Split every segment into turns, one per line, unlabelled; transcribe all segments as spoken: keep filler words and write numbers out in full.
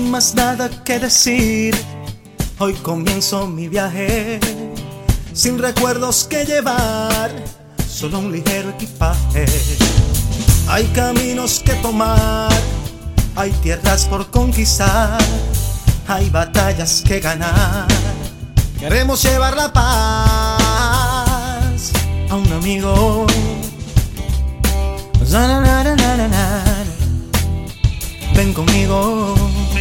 Sin más nada que decir, hoy comienzo mi viaje, sin recuerdos que llevar, solo un ligero equipaje. Hay caminos que tomar, hay tierras por conquistar, hay batallas que ganar. Queremos llevar la paz a un amigo. Ven conmigo.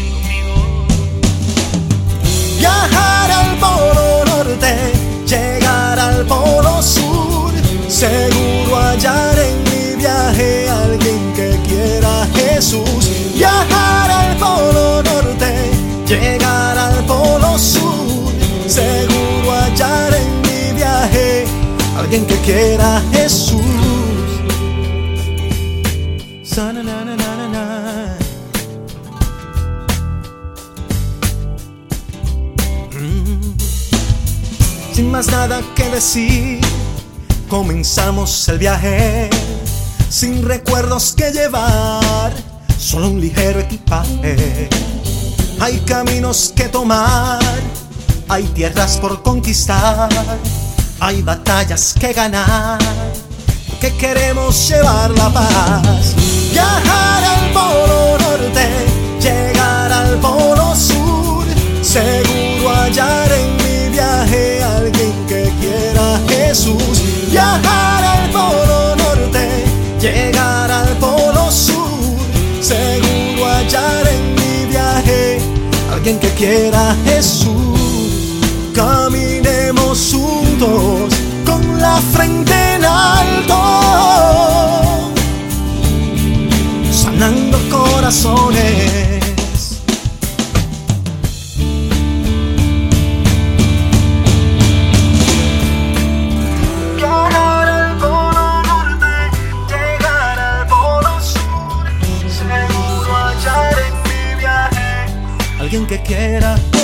Viajar al polo norte, llegar al polo sur, seguro hallar en mi viaje a alguien que quiera a Jesús. Viajar al polo norte, llegar al polo sur, seguro hallar en mi viaje a alguien que quiera a Jesús. Sin más nada que decir, comenzamos el viaje, sin recuerdos que llevar, solo un ligero equipaje. Hay caminos que tomar, hay tierras por conquistar, hay batallas que ganar, que queremos llevar la paz. Viajar al polo norte, llegar al polo sur, seguro hallar en mi viaje a alguien que quiera a Jesús. Viajar al polo norte, llegar al polo sur, seguro hallar en mi viaje a alguien que quiera a Jesús. Caminemos juntos con la frente en alto, sanando corazones. Viajar al polo norte, llegar al polo sur, seguro hallar en mi viaje alguien que quiera